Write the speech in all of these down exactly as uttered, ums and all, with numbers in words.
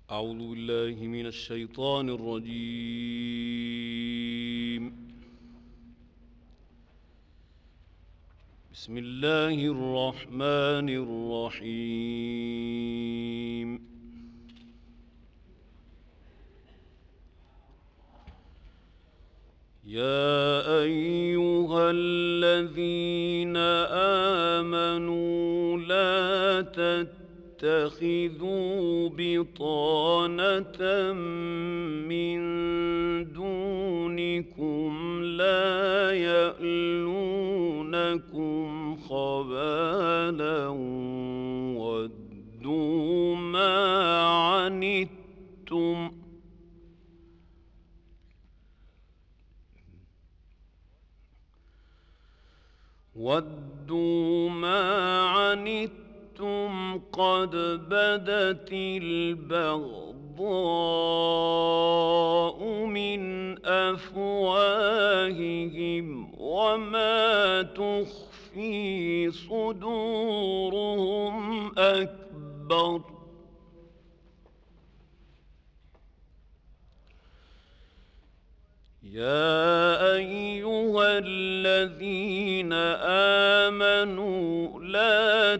أعوذ بالله من الشيطان الرجيم. بسم الله الرحمن الرحيم. يا أيها الذين آمنوا لا تتخذوا بطانة من دونكم لا يألونكم خبالا ودوا ما عنتم ودوا ما عنتم قد بدت البغضاء من أفواههم وما تخفي صدورهم أكبر. يا أيها الذين آمنوا لا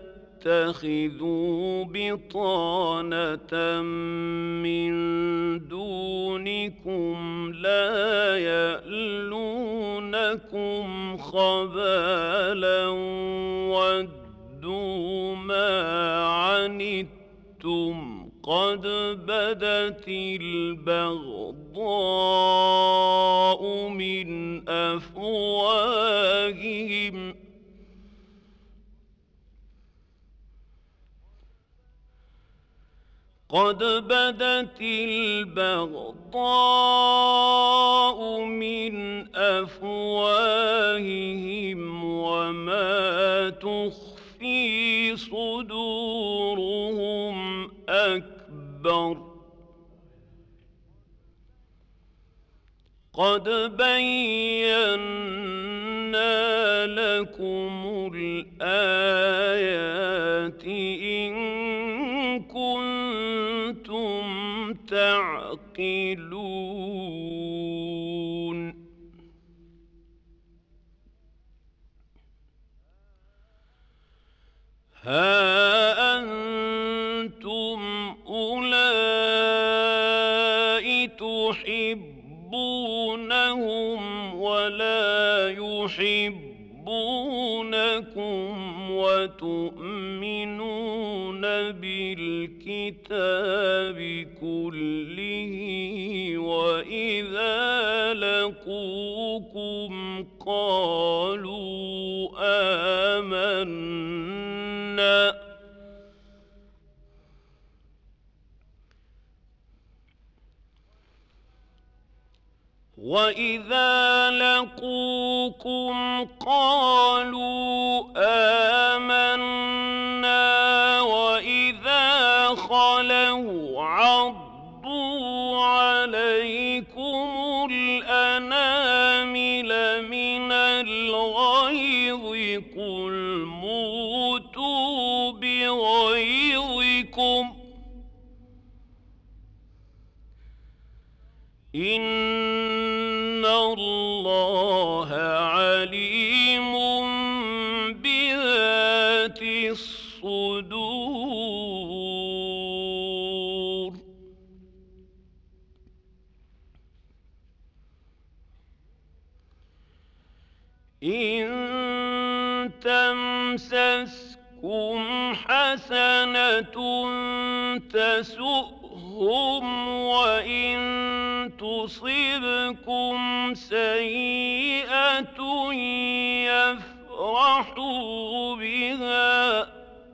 تتخذوا بطانة من دونكم لا يألونكم خبالا ودوا ما عنتم قد بدت البغضاء من أفواههم قد بدت البغضاء من أفواههم وما تخفي صدورهم أكبر. قد بينا لكم الآيات إن كنتم تعقلون. ها أنتم أولئك تحبونهم ولا يحبونكم وتؤمنون بالكتاب كله وإذا لقوكم قالوا آمنا وإذا لقوكم قالوا آمنا وإذا خلوا عضوا عليكم الأنامل من الغيظ قل موتوا بغيظكم إن الله عليم بذات الصدور. إن تمسسكم حسنة تسؤهم وإن تصبكم سيئة يفرحوا بها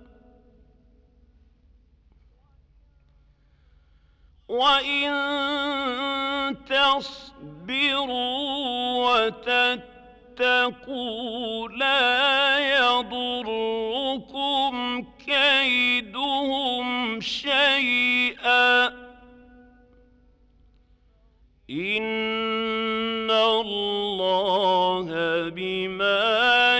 وإن تصبروا وتتقوا لا يضركم كيدهم شيئا إن الله بما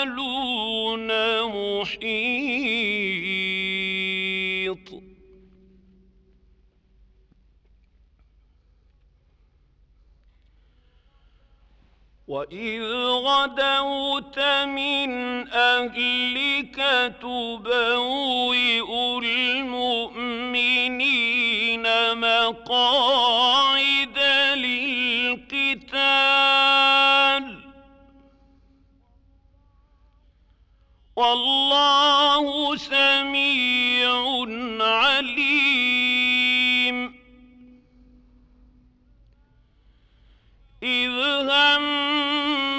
يعملون محيط. وإذ غدوت من أهلك تبوئ المؤمنين مقاعد للقتال والله سميع عليم. إذ هم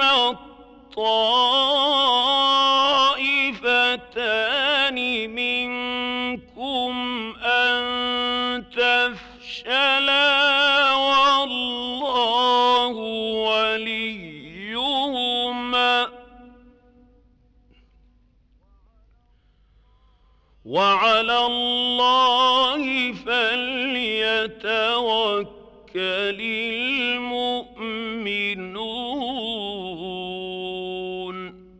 الطائفتان منكم أن تفشلا والله وليهما وعلى الله فليتوكل المؤمنون.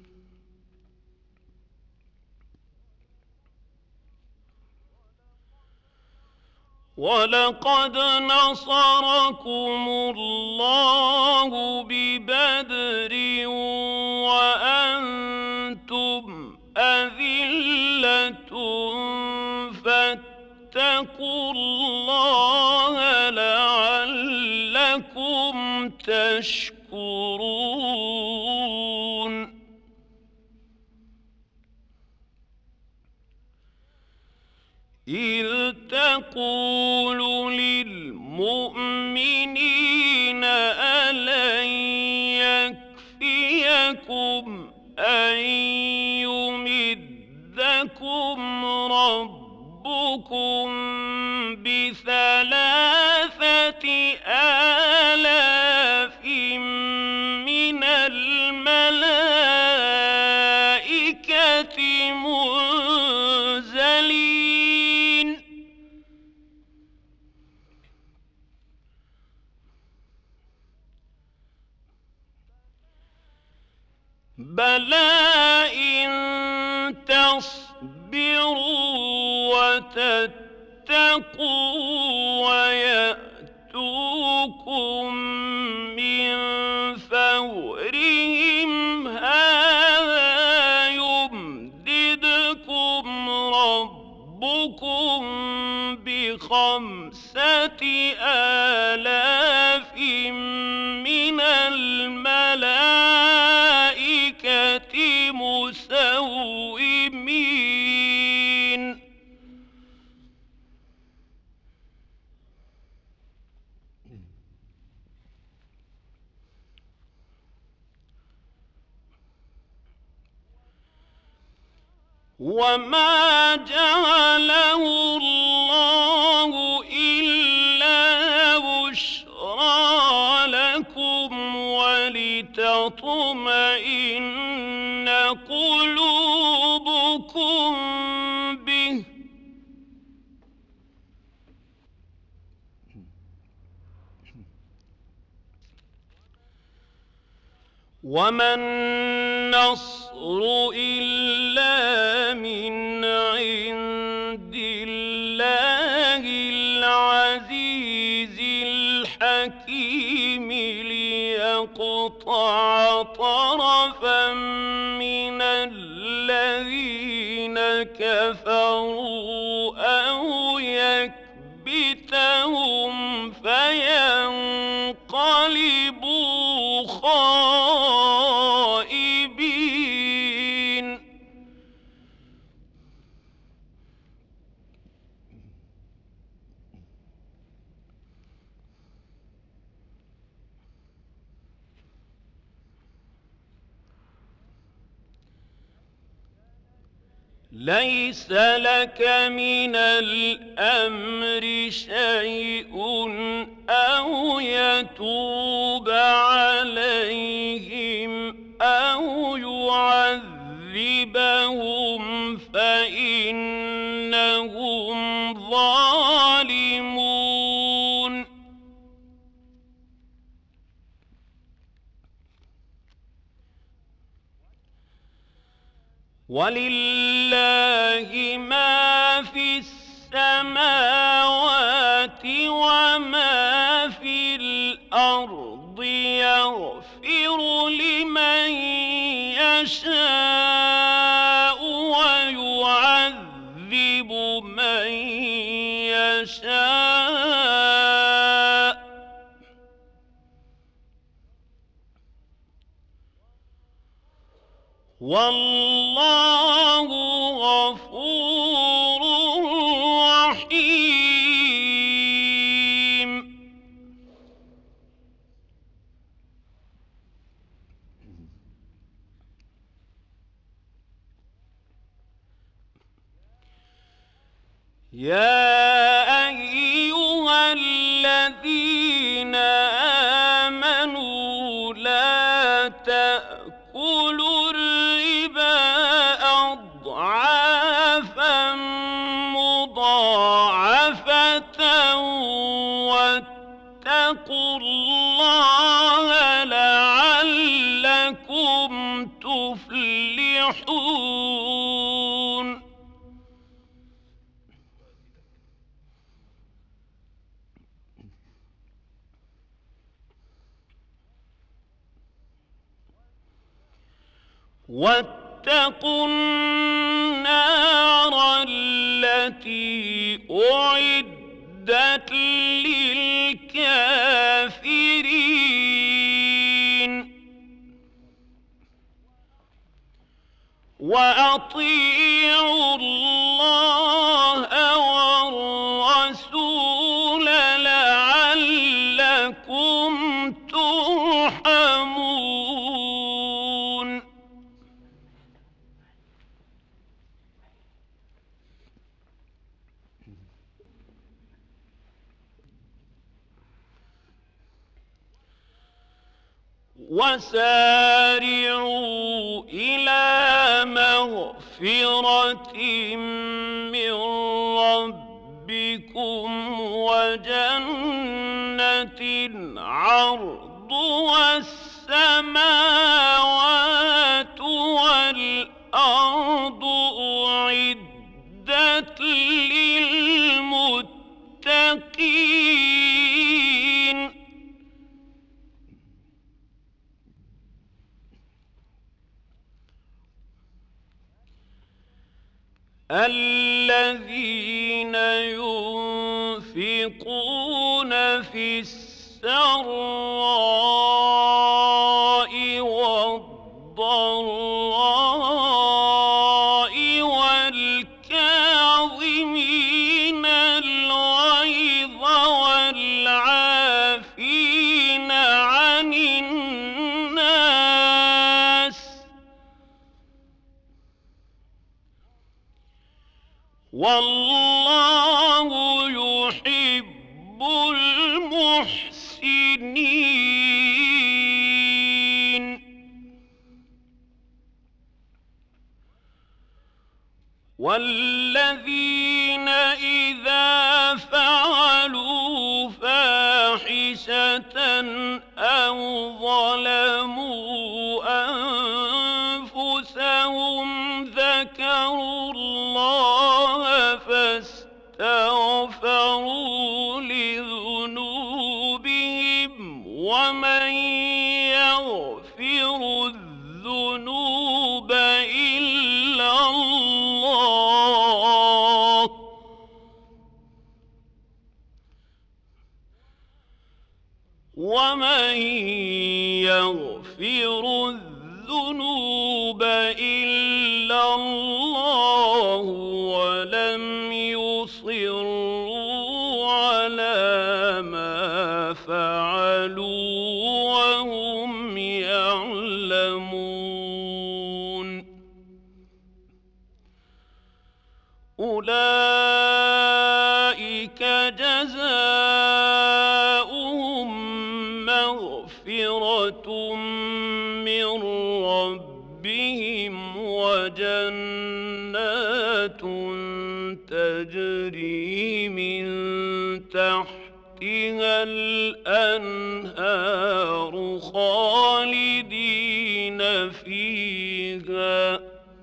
ولقد نصركم الله ببدر وأنتم أذلة فاتقوا الله لعلكم تشكرون. إذ تقول للمؤمنين ألن يكفيكم أن يمدكم ربكم بثلاثة آلاف من الملائكة منزلين بلى إن تصبروا وتتقوا ويأتوكم من فورهم هذا يمددكم ربكم بخمسة آلاف من الملائكة مسومين. وما جعله الله إلا بشرى لكم ولتطمئن قلوبكم به وما النصر إلا من عند الله العزيز الحكيم ليقطع طرفا من الذين كفروا أو يكبتهم فينقلبوا خائبين. ليس لك من الأمر شيء أو يتوب عليهم أو يعذبهم فإنهم ظالمون. ولله ما في السماوات وما في الأرض يغفر من يشاء والله غفور رحيم. يا أيها الذين آمنوا لا تأكلوا الربا أضعافا مضاعفة واتقوا الله لعلكم تفلحون. واتقوا النار التي أعدت للكافرين. وأطيعوا الله والرسول لعلكم ترحمون. وسارعوا إلى مغفرة من ربكم وجنة عرضها السماوات والأرض أعدت للمتقين. الذين ينفقون في السراء والضراء والكاظمين الغيظ والعافين عن الناس والله يحب المحسنين. والذين إذا فعلوا فاحشة أو ظلموا أنفسهم ذكروا الله فاستغفروا لذنوبهم ومن يغفر الذنوب إلا الله ومن يغفر الذنوب إلا الله ولم يصروا على ما فعلوا وهم يعلمون. أولئك جزاؤهم مغفرة من ربهم وجنات تجري من تحتها الأنهار خالدين فيها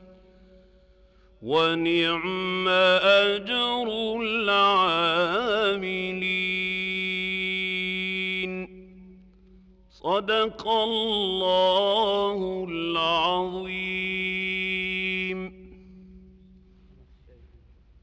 ونعم أجر العاملين. صدق الله العظيم.